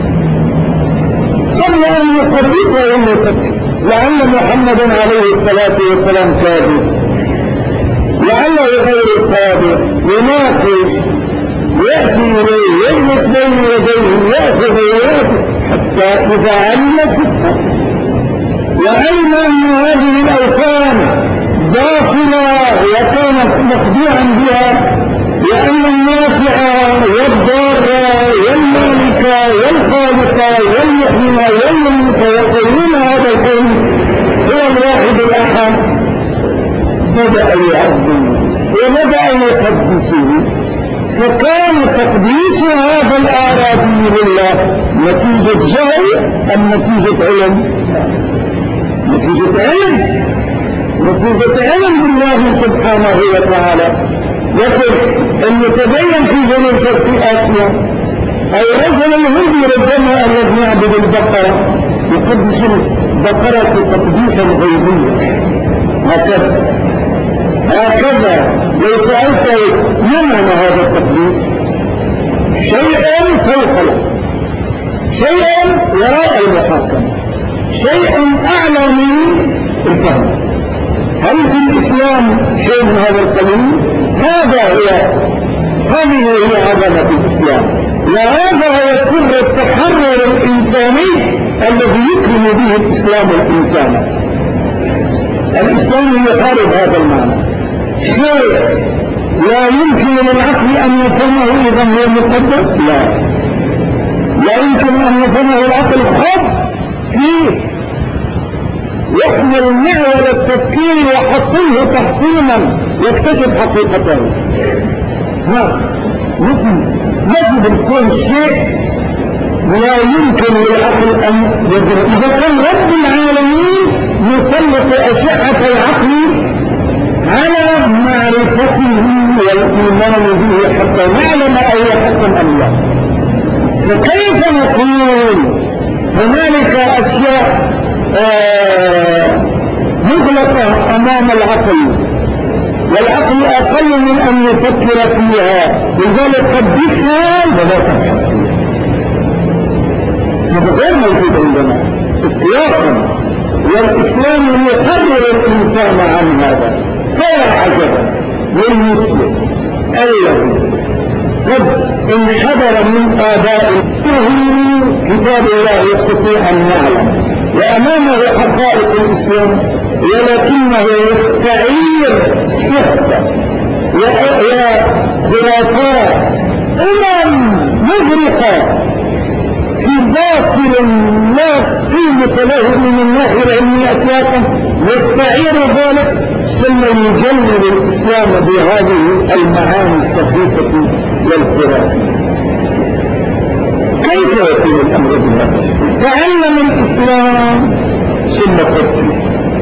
قبل أن يقدسه ويفكر، لعل محمدا عليه الصلاة والسلام كاذب، لعله غير صادق، يناقش، يأتي إليه، يجلس بين يديه، يأخذ ويأخذ، حتى إذا علم صدقه وعلم أن هذه الأوثان باطلة وكان مخدوعا بها، لأن النافع والضار والمالك والخالق والمؤمن والمميت يقولون هذا الكون هو الواحد الأحد، بدأ يعظمه وبدأ يقدسه. فكان تقديس هذا الأعرابي لله نتيجة جهل أم نتيجة علم؟ نتيجة علم، نتيجة علم بالله سبحانه وتعالى. لكن المتدين في جنوب شرق آسيا أو رجل الهندي ربما الذي يعبد البقرة يقدس البقرة تقديسا غيبيا. هكذا لو سألت من هذا التقديس، شيء فوق الأرض، شيء وراء المحاكمة، شيء أعلى من الفهم. هل في الإسلام شيء من هذا القبيل؟ هذه هي عظمة الإسلام، وهذا هو سر التحرر الإنساني الذي يكرم به الإسلام الإنسان. الإسلام يحارب هذا المعنى. شيء لا يمكن للعقل أن يفهمه إذا هو مقدس، لا يمكن أن يفهمه العقل. خب كيف يحمل معول التفكير وحطيه تحطيما يكتشف حقيقته؟ يجب الكون شيء لا يمكن للعقل أن يدرك. إذا كان رب العالمين يسلط أشعة العقل على معرفته والإيمان به حتى نعلم أي حق أم لا، فكيف نقول هنالك أشياء مغلقة أمام العقل والعقل أقل من أن يفكر فيها، لذلك قدسها ولا تبحث فيها. هذا غير موجود عندنا اطلاقا، والإسلام يحرر الإنسان عن هذا. فلا عجب للمسلم الذي قد انحدر من آبائه كتاب الله يستطيع أن يعلم وأمامه حقائق الإسلام، ولكنه يستعير صحبة وخرافات مغرقة في باطل لا قيمة له من الناحية العلمية إطلاقا، يستعير ذلك ثم يجلل الإسلام بهذه المعاني السخيفة والخرافية. كيف يكون الأمر بهذا؟ تعلم الإسلام ثم تطبيق.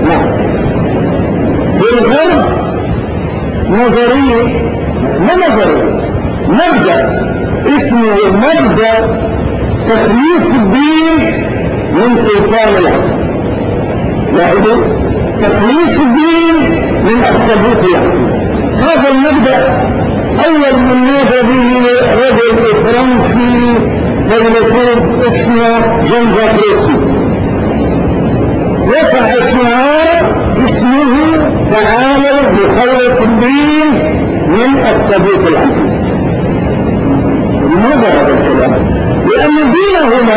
في الغرب نظرية مبدأ اسمه مبدأ تخليص الدين من سلطان العقل. لاحظوا، تخليص الدين من الطاغوت العقلي. هذا المبدأ أول من نادى به رجل فرنسي فيلسوف اسمه جان جاك روسو، رفع شعار اسمه تعالوا نخلص الدين من الطاغوت العقلي. لماذا هذا الكلام؟ لأن دينهما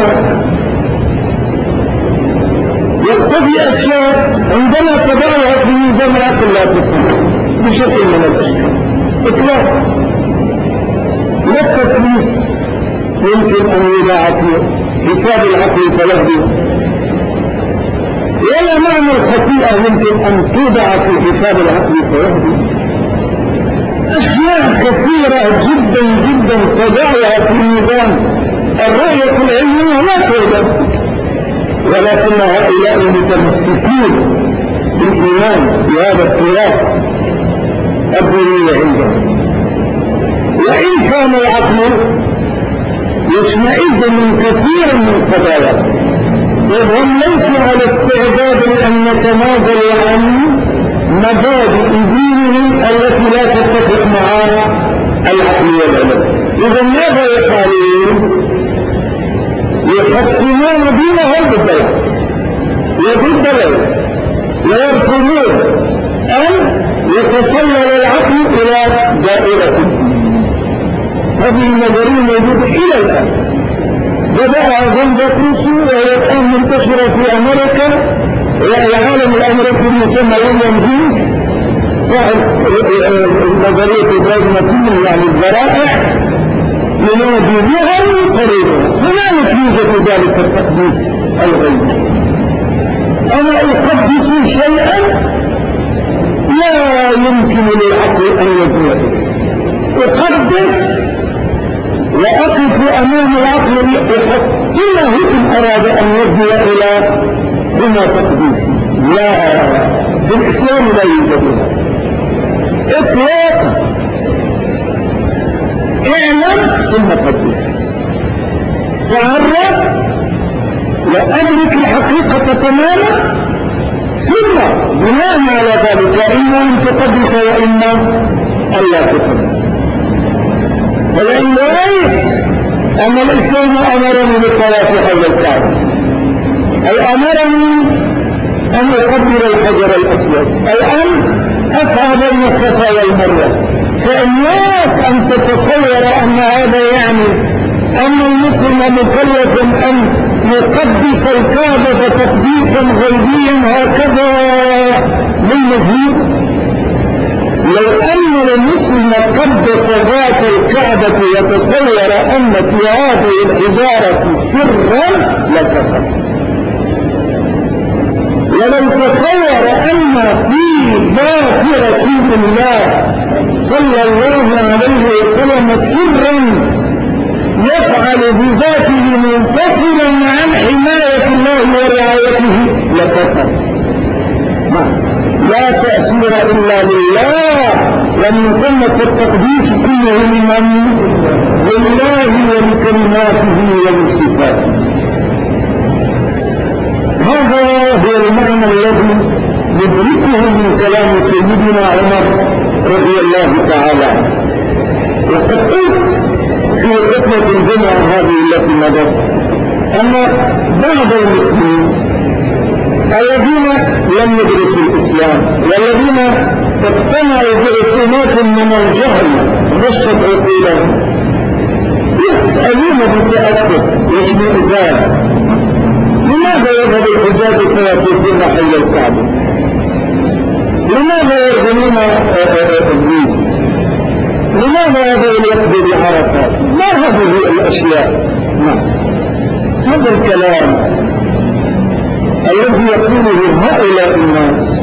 يقتضي أشياء عندما تضعها في ميزان العقل لا تفهم بشكل من الأشكال إطلاقا. لا التكليف يمكن أن يضاع في حساب العقل فلهده، ولا معنى الخطيئة يمكن أن توضع في حساب العقل فوحده. أشياء كثيرة جدا جدا تضعها في ميزان الرؤية العلمية لا توجد، ولكن هؤلاء المتمسكين بالإيمان بهذا التراث الديني عندهم. وإن كان العقل يشمئز من كثير من القضايا، وهم ليسوا على استعداد أن يتنازلوا عن مبادئ دينهم التي لا تتفق مع العقل والعلم. إذا ماذا يفعلون؟ يحسنون دينهم بالدليل وبالدليل، ويرفضون أن يتسلل العقل إلى دائرة الدين. هذه النظرية موجودة إلى الآن. بدأ جون جاك روسو وهي الآن منتشرة في أمريكا، والعالم الأمريكي يسمى ويليام جيمس صاحب نظرية البراغماتيزم يعني الذرائع، ينادي بها قريبا. هنالك يوجد ذلك التقديس الغيبي. أنا أقدس شيئا لا يمكن للعقل أن يكون به. أقدس وأقف أمام العقل لأحكمه إن أراد أن يبدو إلى هنا تقديسي. لا، في الإسلام لا يوجد إطلاقا. اعلم ثم قدس، تعرف وأدرك الحقيقة تماما، ثم بناء على ذلك إما أن تقدس وإما أن لا تقدس. ولأن رأيت أن الإسلام أمرني بالطواف حول الكعبة، أي أمرني أن أقبل الحجر الأسود، أي أن أسعى بين الصفا والمروة. فإياك أن تتصور أن هذا يعني أن المسلم مكلف أن يقدس الكعبة تقديسا غيبيا هكذا للمزيد. لو أن المسلم قدس ذات الكعبة وتصور أن في هذه الحجارة سرا لكفر، ولو تصور أن في ذات رسول الله صلى الله عليه وسلم سرا يفعل بذاته منفصلا عن حماية الله ورعايته لكفر. لا تأثير إلا لله، لم يسمى التقديس كله لمن؟ لله ولكلماته ولصفاته. هذا هو المعنى الذي ندركه من كلام سيدنا عمر رضي الله تعالى عنه. وقد قلت في خطبة الجمعة هذه التي مضت أن بعض المسلمين الذين لم يدرسوا الإسلام والذين اقتنعوا بعقوبات من الجهل غشت عقولهم يسألون بتأكد واشمئزاز: لماذا يذهب الحجاج فيطوفون حول الكعبة؟ لماذا يرغمون إبليس؟ لماذا هذا الوقت بعرفات؟ ما هذه الأشياء؟ هذا الكلام الذي يقوله هؤلاء الناس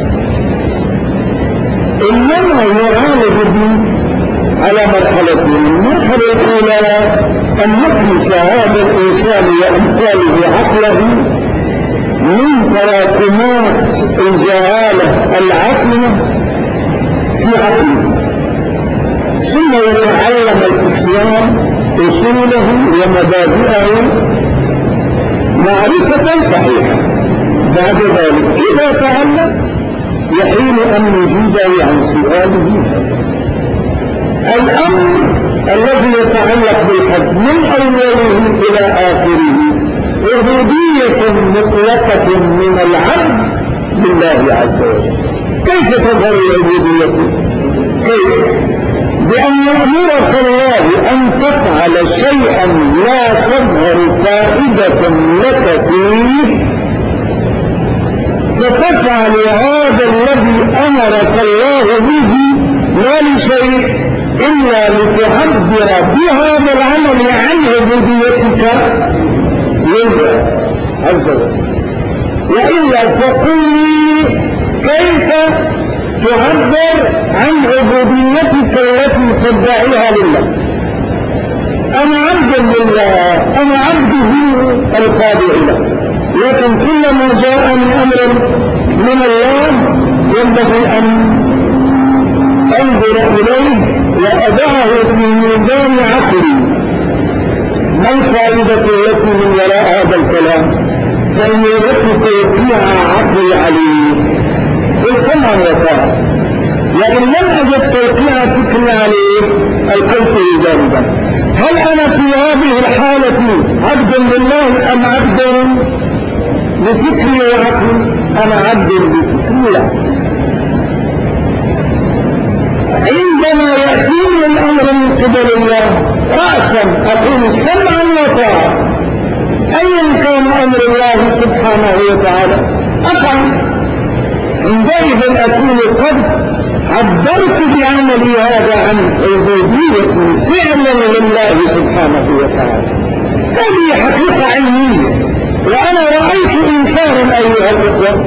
إنما يعالج به على مرحلتين. المرحلة الأولى أن نخلص هذا الإنسان وأمثاله عقله من تراكمات الجهالة العقل في عقله، ثم يتعلم الإسلام أصوله ومبادئه معرفة صحيحة. بعد ذلك إذا تعلم يحين أن يجيبه عن سؤاله. الأمر الذي يتعلق بالحج من أوله إلى آخره عبودية مطلقة من العبد لله عز وجل. كيف تظهر العبودية؟ كيف؟ بأن يأمرك الله أن تفعل شيئا لا تظهر فائدة لك فيه، فتفعل هذا الذي أمرك الله به لا لشيء إلا لتعبر بهذا العمل عن عبوديتك لله عز وجل. وإلا فقل لي كيف تعبر عن عبوديتك التي تدعيها لله؟ أنا عبد لله، أنا عبده الخاضع له، لكن كلما جاءني أمر من الله ينبغي أن أنظر إليه وأضعه في ميزان عقلي. ما الفائدة التي من وراء هذا الكلام؟ فإن وجدت توقيع عقلي عليه بالسمع والطاعة، وإن لم أجد توقيع فكري عليه ألقيته جانبا. هل أنا في هذه الحالة عبد لله أم عبد لفكري وعقلي؟ أنا عبد لفكري وعقلي. عندما يأتيني الأمر من قبل الله رأسا أقول سمعا وطاعة، أيا كان أمر الله سبحانه وتعالى أفعل. عندئذ أكون قد عبرت بعملي هذا عن عبودية فعلا لله سبحانه وتعالى. هذه حقيقة علمية، وأنا رأيت إنسانا أيها الإخوة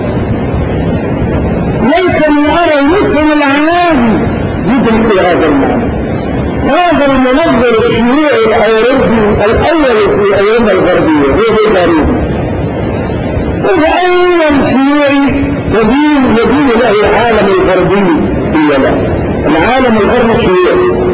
ليتني أرى المسلم العام يدرك هذا المعنى. هذا المنظر الشيوعي الأوروبي الأول في أيام الغربية هو الغريب، وهو أول شيوعي يدين له العالم الغربي في اليمن، العالم الغربي الشيوعي.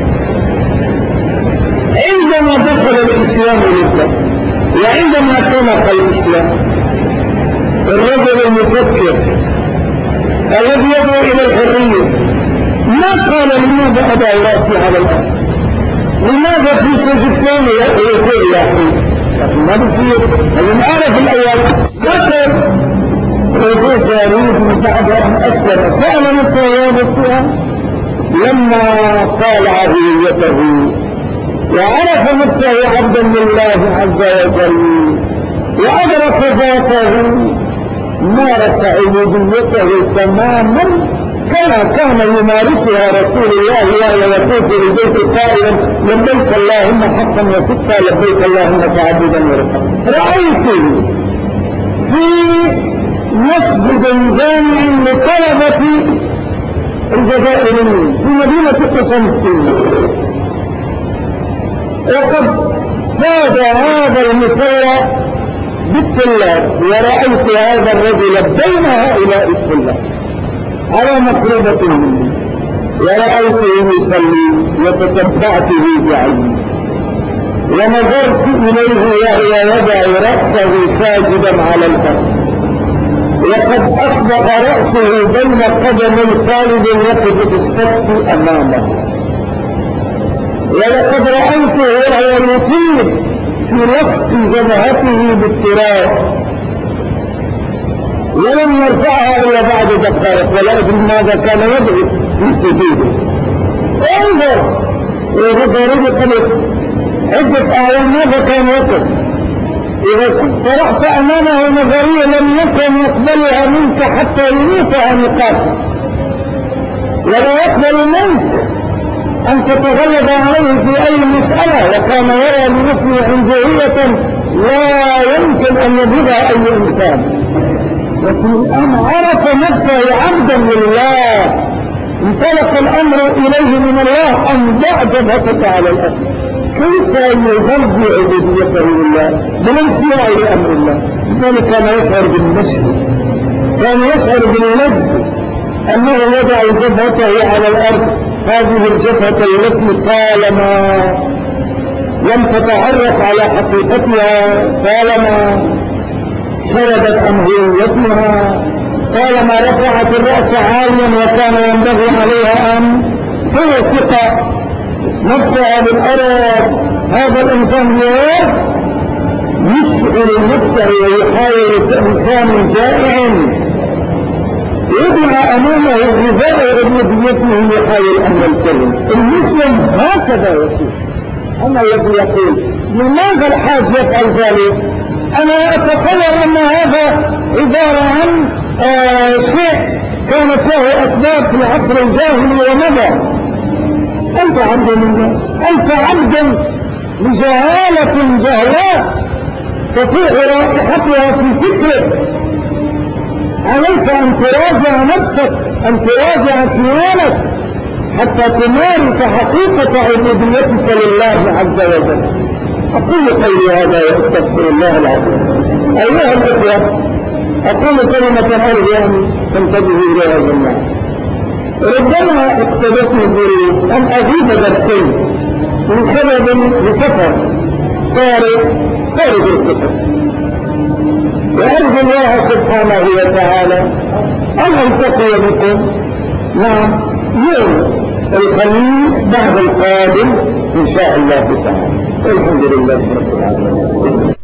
عندما دخل الإسلام لله وعندما طلق الإسلام، الرجل المفكر الذي يدعو إلى الحرية ما قال لماذا أضع رأسي على الأرض؟ لماذا في سجدتين يقول يا أخي؟ لكن ما بصير. فمن أعرف الأول ذكر وزيد يريد بعد أن أسلم سأل نفسه هذا السؤال لما قال عبوديته وعرف نفسه عبدا لله عز وجل وأدرك ذاته مارس عبوديته تماما كما كان يمارسها رسول الله وهو يطوف بالبيت قائلا لبيك اللهم حقا وصدقا لبيك اللهم تعبدا ورقا. رأيته في مسجد جامع لطلبة الجزائريين في مدينة قسنطين، وقد فاد هذا المسير بالطلاب، ورأيت هذا الرجل بين هؤلاء الطلاب على مقربة مني، ورأيته يصلي وتتبعته بعيني ونظرت إليه وهو يضع رأسه ساجدا على الأرض، وقد أصبح رأسه بين قدمي طالب يقف في الصف أمامه، ولقد رأيته وهو يطير في وسط جبهته بالتراب ولم يرفعها إلا بعد دقائق، ولا أدري ماذا كان يدعو في سجوده. انظر وجد قبل عدة أعوام ماذا كان يقف. إذا طرحت أمامه نظرية لم يكن يقبلها منك حتى يميتها نقاشا، ولا يقبل منك أن تتغلب عليه في أي مسألة، وكان يرى لنفسه عنجهية لا يمكن أن يبلغها أي إنسان. لكن الآن عرف نفسه عبدا لله، انطلق الأمر إليه من الله أن ضع جبهتك على الأرض. كيف يغذي عبوديته لله بالانصياع لأمر الله؟ لذلك كان يشعر بالنشوة، كان يشعر باللذة أنه يضع جبهته على الأرض، هذه الجبهة التي طالما لم تتعرف على حقيقتها، طالما شردت عن هويتها، طالما رفعت الرأس عاليا وكان ينبغي عليها أن توثق نفسها بالأرض. هذا الإنسان يشعر نفسه ويحاول كإنسان جائع يضع أمامه غذاء عبوديته يحاول أن يلتزم. المسلم هكذا يقول. أما الذي يقول لماذا الحاج يفعل ذلك؟ أنا أتصور أن هذا عبارة عن شيء كانت له أسباب في العصر الجاهلي ومضى. أنت عبد لله، أنت عبد لجهالة جهلاء تفوق رائحتها في فكرك عليك أن تراجع نفسك، أن تراجع كيانك حتى تمارس حقيقة عبوديتك لله عز وجل. أقول قولي هذا وأستغفر الله العظيم. أيها الأخوة، أقول كلمة أرجو أن تنتبهوا إليها جميعا. ربما اقتدتني الظروف أن أغيب درسين لسفر خارج الكتب، وأرجو الله سبحانه وتعالى أن ألتقي بكم يوم الخميس بعد القادم إن شاء الله تعالى. الحمد لله رب العالمين.